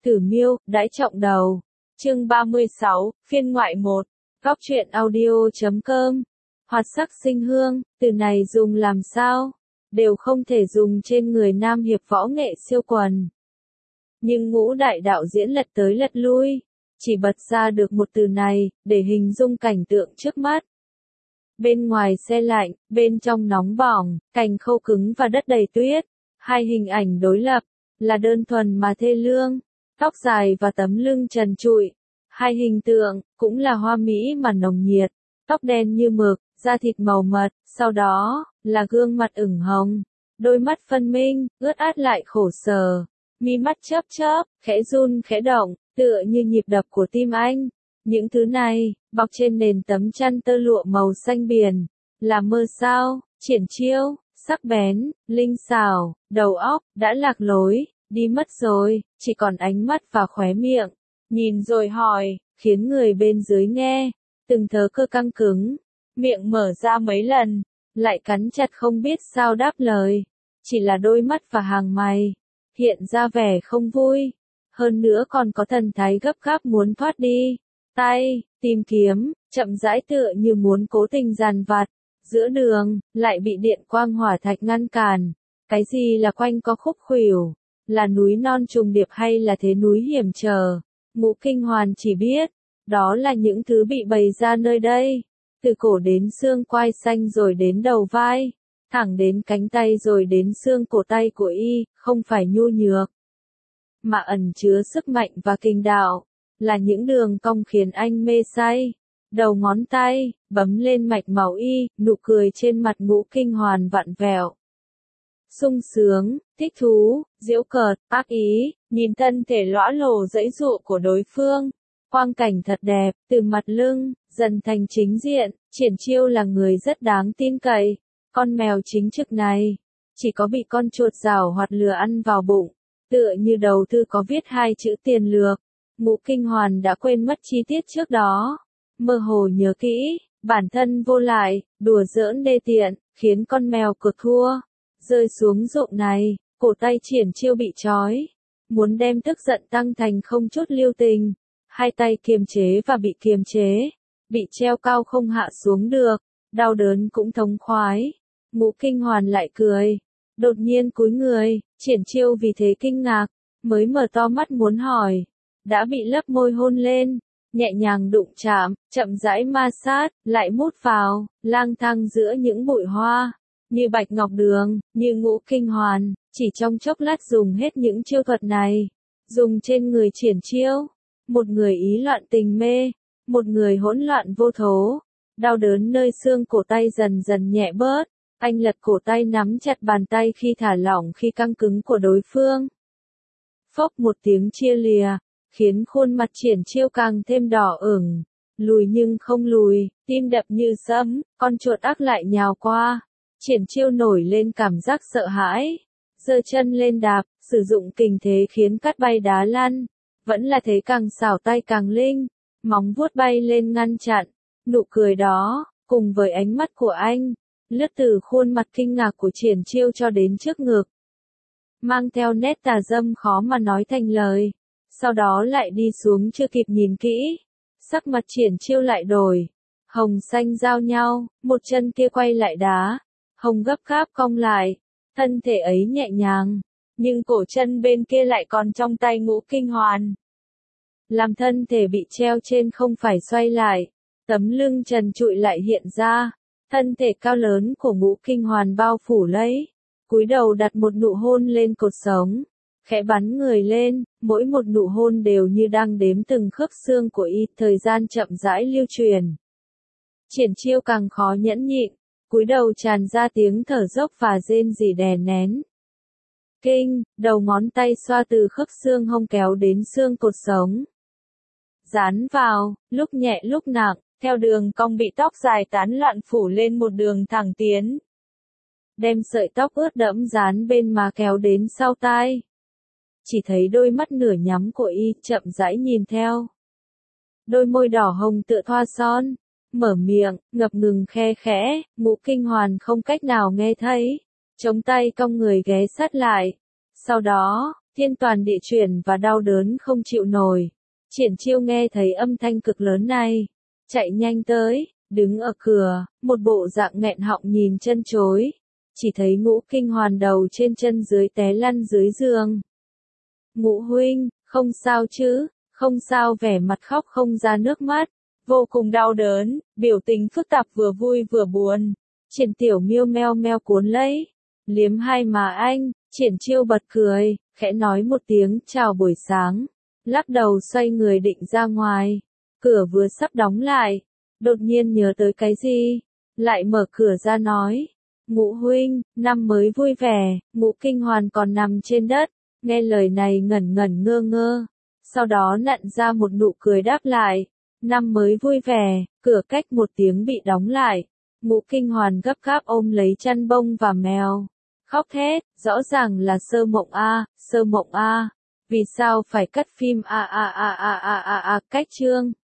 Tử Miêu, đãi trọng đầu. Chương 36, phiên ngoại 1. Góc truyện audio.com. Hoạt sắc sinh hương, từ này dùng làm sao? Đều không thể dùng trên người nam hiệp võ nghệ siêu quần. Nhưng ngũ đại đạo diễn lật tới lật lui, chỉ bật ra được một từ này, để hình dung cảnh tượng trước mắt. Bên ngoài se lạnh, bên trong nóng bỏng, cành khô cứng và đất đầy tuyết. Hai hình ảnh đối lập, là đơn thuần mà thê lương, tóc dài và tấm lưng trần trụi. Hai hình tượng, cũng là hoa mỹ mà nồng nhiệt, tóc đen như mực, da thịt màu mật, sau đó, là gương mặt ửng hồng, đôi mắt phân minh, ướt át lại khổ sở, mi mắt chớp chớp, khẽ run khẽ động, tựa như nhịp đập của tim anh. Những thứ này, bọc trên nền tấm chăn tơ lụa màu xanh biển, là mơ sao, triển chiêu, sắc bén, linh xảo, đầu óc, đã lạc lối, đi mất rồi, chỉ còn ánh mắt và khóe miệng. Nhìn rồi hỏi, khiến người bên dưới nghe, từng thớ cơ căng cứng, miệng mở ra mấy lần, lại cắn chặt không biết sao đáp lời. Chỉ là đôi mắt và hàng mày, hiện ra vẻ không vui, hơn nữa còn có thần thái gấp gáp muốn thoát đi. Tay, tìm kiếm, chậm rãi tựa như muốn cố tình dàn vặt, giữa đường, lại bị điện quang hỏa thạch ngăn cản. Cái gì là quanh co khúc khuỷu, là núi non trùng điệp hay là thế núi hiểm trở? Ngũ Kinh Hoàn chỉ biết, đó là những thứ bị bày ra nơi đây, từ cổ đến xương quai xanh rồi đến đầu vai, thẳng đến cánh tay rồi đến xương cổ tay của y, không phải nhu nhược, mà ẩn chứa sức mạnh và kinh đạo, là những đường cong khiến anh mê say. Đầu ngón tay, bấm lên mạch máu y, nụ cười trên mặt Ngũ Kinh Hoàn vặn vẹo. Sung sướng, thích thú, giễu cợt, ác ý, nhìn thân thể lõa lồ giãy giụa của đối phương. Quang cảnh thật đẹp, từ mặt lưng, dần thành chính diện, Triển Chiêu là người rất đáng tin cậy. Con mèo chính trực này, chỉ có bị con chuột giảo hoạt lừa ăn vào bụng, tựa như đầu thư có viết hai chữ tiền lược. Ngũ Kinh Hoàn đã quên mất chi tiết trước đó, mơ hồ nhớ kỹ, bản thân vô lại, đùa giỡn đê tiện, khiến con mèo cược thua. Rơi xuống ruộng này, cổ tay Triển Chiêu bị trói, muốn đem tức giận tăng thành không chút lưu tình. Hai tay kiềm chế và bị kiềm chế, bị treo cao không hạ xuống được, đau đớn cũng thống khoái. Ngũ Kinh Hoàn lại cười, đột nhiên cúi người, Triển Chiêu vì thế kinh ngạc, mới mở to mắt muốn hỏi, đã bị lấp môi hôn lên, nhẹ nhàng đụng chạm, chậm rãi ma sát, lại mút vào, lang thang giữa những bụi hoa. Như bạch ngọc đường, như Ngũ Kinh Hoàn, chỉ trong chốc lát dùng hết những chiêu thuật này, dùng trên người Triển Chiêu. Một người ý loạn tình mê, một người hỗn loạn vô thố. Đau đớn nơi xương cổ tay dần dần nhẹ bớt, anh lật cổ tay nắm chặt bàn tay khi thả lỏng khi căng cứng của đối phương. Phốc một tiếng chia lìa, khiến khuôn mặt Triển Chiêu càng thêm đỏ ửng, lùi nhưng không lùi, tim đập như sấm, con chuột ác lại nhào qua. Triển Chiêu nổi lên cảm giác sợ hãi, giơ chân lên đạp, sử dụng kình thế khiến cát bay đá lăn, vẫn là thế càng xảo tay càng linh, móng vuốt bay lên ngăn chặn. Nụ cười đó, cùng với ánh mắt của anh, lướt từ khuôn mặt kinh ngạc của Triển Chiêu cho đến trước ngực, mang theo nét tà dâm khó mà nói thành lời, sau đó lại đi xuống chưa kịp nhìn kỹ, sắc mặt Triển Chiêu lại đổi, hồng xanh giao nhau, một chân kia quay lại đá, hồng gấp gáp cong lại, thân thể ấy nhẹ nhàng, nhưng cổ chân bên kia lại còn trong tay Ngũ Kinh Hoàn. Làm thân thể bị treo trên không phải xoay lại, tấm lưng trần trụi lại hiện ra, thân thể cao lớn của Ngũ Kinh Hoàn bao phủ lấy, cúi đầu đặt một nụ hôn lên cột sống, khẽ bắn người lên, mỗi một nụ hôn đều như đang đếm từng khớp xương của y, thời gian chậm rãi lưu truyền. Triển Chiêu càng khó nhẫn nhịn, cúi đầu tràn ra tiếng thở dốc và rên rỉ đè nén. Kinh, đầu ngón tay xoa từ khớp xương hông kéo đến xương cột sống, dán vào, lúc nhẹ lúc nặng, theo đường cong bị tóc dài tán loạn phủ lên một đường thẳng tiến. Đem sợi tóc ướt đẫm dán bên má kéo đến sau tai. Chỉ thấy đôi mắt nửa nhắm của y chậm rãi nhìn theo. Đôi môi đỏ hồng tựa thoa son, mở miệng, ngập ngừng khe khẽ, Ngũ Kinh Hoàn không cách nào nghe thấy, chống tay cong người ghé sát lại. Sau đó, Thiên toàn địa chuyển và đau đớn không chịu nổi. Triển Chiêu nghe thấy âm thanh cực lớn này, chạy nhanh tới, đứng ở cửa, một bộ dạng nghẹn họng nhìn chân chối. Chỉ thấy Ngũ Kinh Hoàn đầu trên chân dưới té lăn dưới giường. Ngũ huynh, không sao chứ, không sao, vẻ mặt khóc không ra nước mắt, vô cùng đau đớn, biểu tình phức tạp vừa vui vừa buồn. Triển Tiểu Miêu meo meo cuốn lấy, liếm hai má anh, Triển Chiêu bật cười, khẽ nói một tiếng chào buổi sáng, lắc đầu xoay người định ra ngoài. Cửa vừa sắp đóng lại, đột nhiên nhớ tới cái gì, lại mở cửa ra nói, Ngũ huynh, năm mới vui vẻ. Ngũ Kinh Hoàn còn nằm trên đất, nghe lời này ngẩn ngẩn ngơ ngơ, sau đó nặn ra một nụ cười đáp lại, năm mới vui vẻ. Cửa cách một tiếng bị đóng lại, Ngũ Kinh Hoàn gấp gáp ôm lấy chăn bông và mèo, khóc thét, rõ ràng là Sơ Mộng a, Sơ Mộng a, vì sao phải cắt phim a, cách chương.